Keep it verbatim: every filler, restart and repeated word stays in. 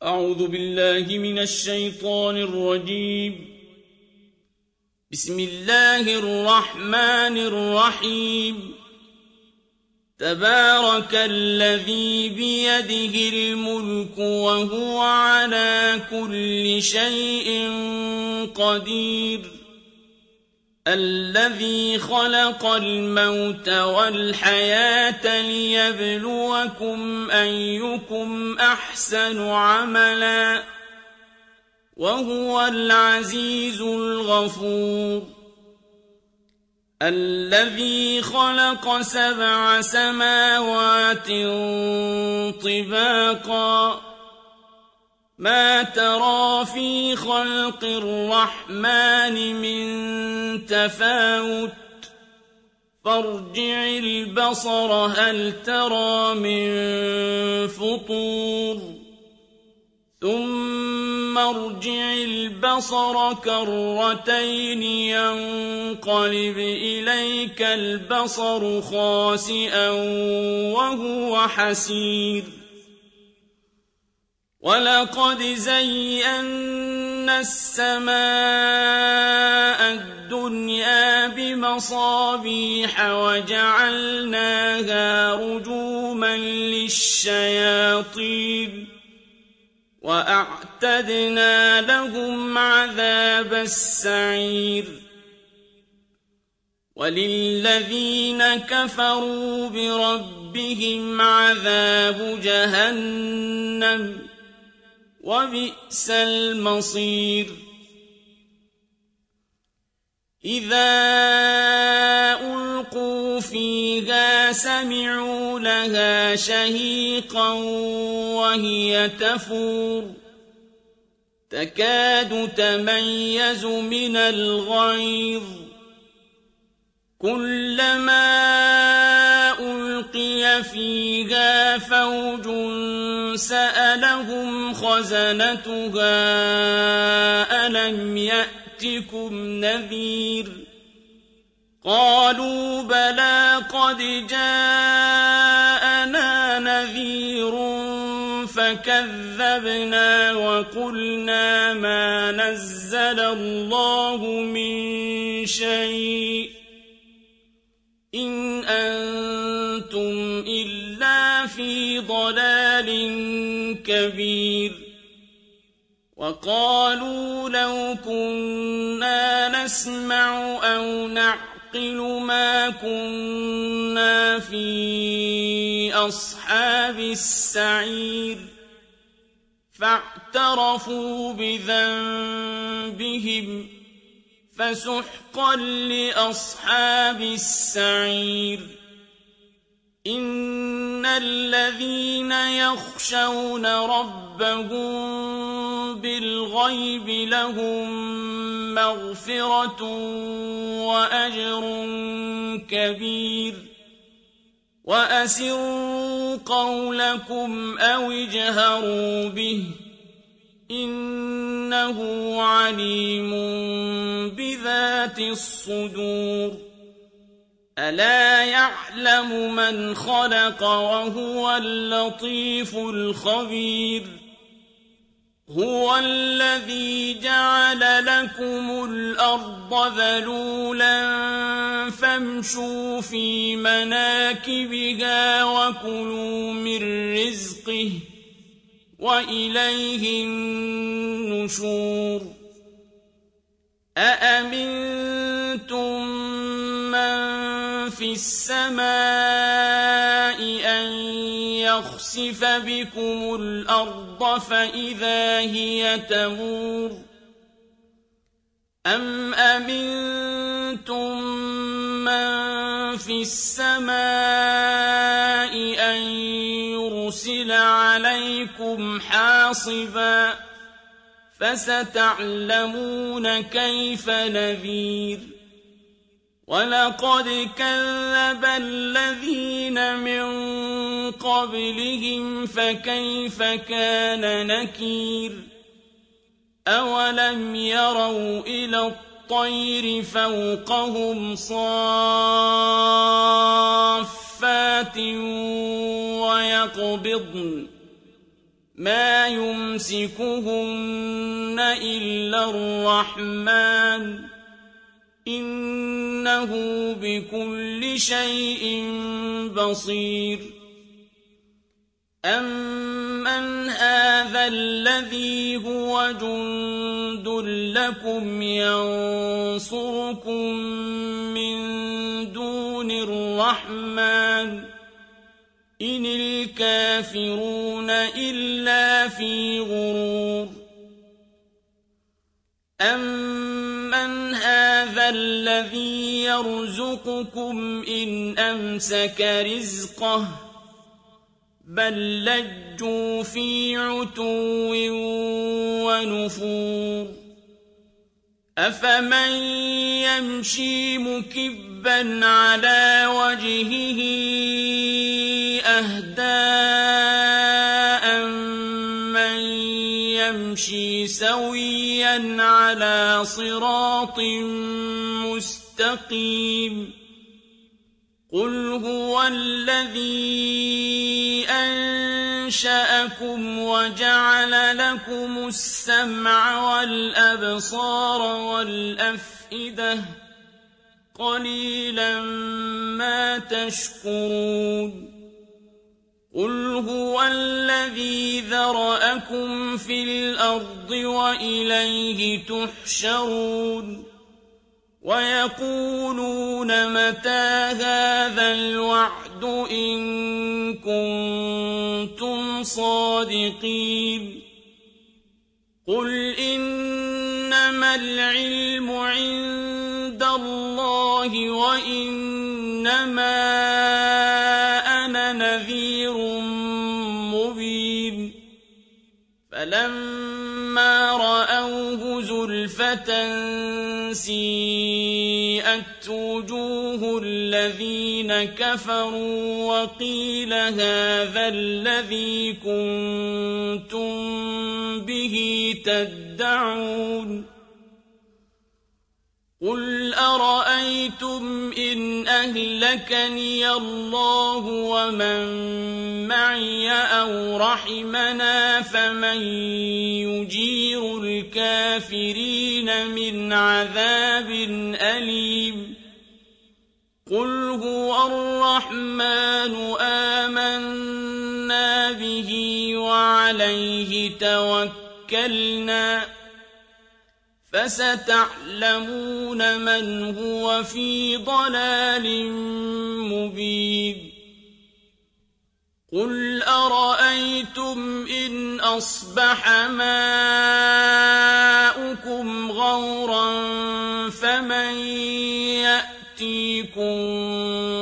أعوذ بالله من الشيطان الرجيم. بسم الله الرحمن الرحيم. تبارك الذي بيده الملك وهو على كل شيء قدير. الذي خلق الموت والحياة ليبلوكم أيكم أحسن عملا وهو العزيز الغفور. الذي خلق سبع سماوات طباقا ما ترى في خلق الرحمن من تفاوت فارجع البصر هل ترى من فطور ثم ارجع البصر كرتين ينقلب إليك البصر خاسئا وهو حسير. ولقد زينا السماء الدنيا بمصابيح وجعلناها رجوما للشياطين وأعتدنا لهم عذاب السعير. وللذين كفروا بربهم عذاب جهنم وبئس المصير. إذا ألقوا فيها سمعوا لها شهيقا وهي تفور تكاد تميز من الغيظ كلما ألقي فيها فوج سألهم خزنتها ألم يأتكم نذير قالوا بلى قد جاءنا نذير فكذبنا وقلنا ما نزل الله من شيء إن أنتم إلا في ضلال كبير. وقالوا لو كنا نسمع أو نعقل ما كنا في أصحاب السعير فاعترفوا بذنبهم فسحقا لأصحاب السعير. إن الذين يخشون ربهم بالغيب لهم مغفرة وأجر كبير. وأسروا قولكم أو اجهروا به إنه عليم بذات الصدور. ألا يعلم من خلق وهو اللطيف الخبير. هو الذي جعل لكم الأرض ذلولا فامشوا في مناكبها وكلوا من رزقه وإليه النشور. أأمنتم من في السماء أن يخسف بكم الأرض فإذا هي تمور أم أمنتم من في السماء أن يرسل عليكم حاصبا فستعلمون كيف نذير. ولقد كذب الذين من قبلهم فكيف كان نكير. أولم يروا إلى الطير فوقهم صافات ويقبضن ما يمسكهن إلا الرحمن إنه بكل شيء بصير أمن هذا الذي هو جند لكم ينصركم من دون الرحمن إن الكافرون إلا في غرور أمن هذا الذي يرزقكم إن أمسك رزقه بل لجوا في عتو ونفور أفمن يمشي مكبا على وجهه أهدى من يمشي سويا على صراط مستقيم قل هو الذي أنشأكم وجعل لكم السمع والأبصار والأفئدة قليلا ما تشكرون قل هو الذي ذرأكم في الأرض وإليه تحشرون ويقولون متى هذا الوعد إن كنتم صادقين قل إنما العلم عند الله وإنما أنا نذير مبين فلما رأوه زلفة سيئت وجوه الذين كفروا وقيل هذا الذي كنتم به تدعون قل أرأيتم إن أهلكني الله ومن معي أو رحمنا فمن يجير الكافرين من عذاب أليم قل هو الرحمن آمنا به وعليه توكلنا فستعلمون من هو في ضلال مبين قل أرأيتم إن أصبح ماؤكم غورا فمن يأتيكم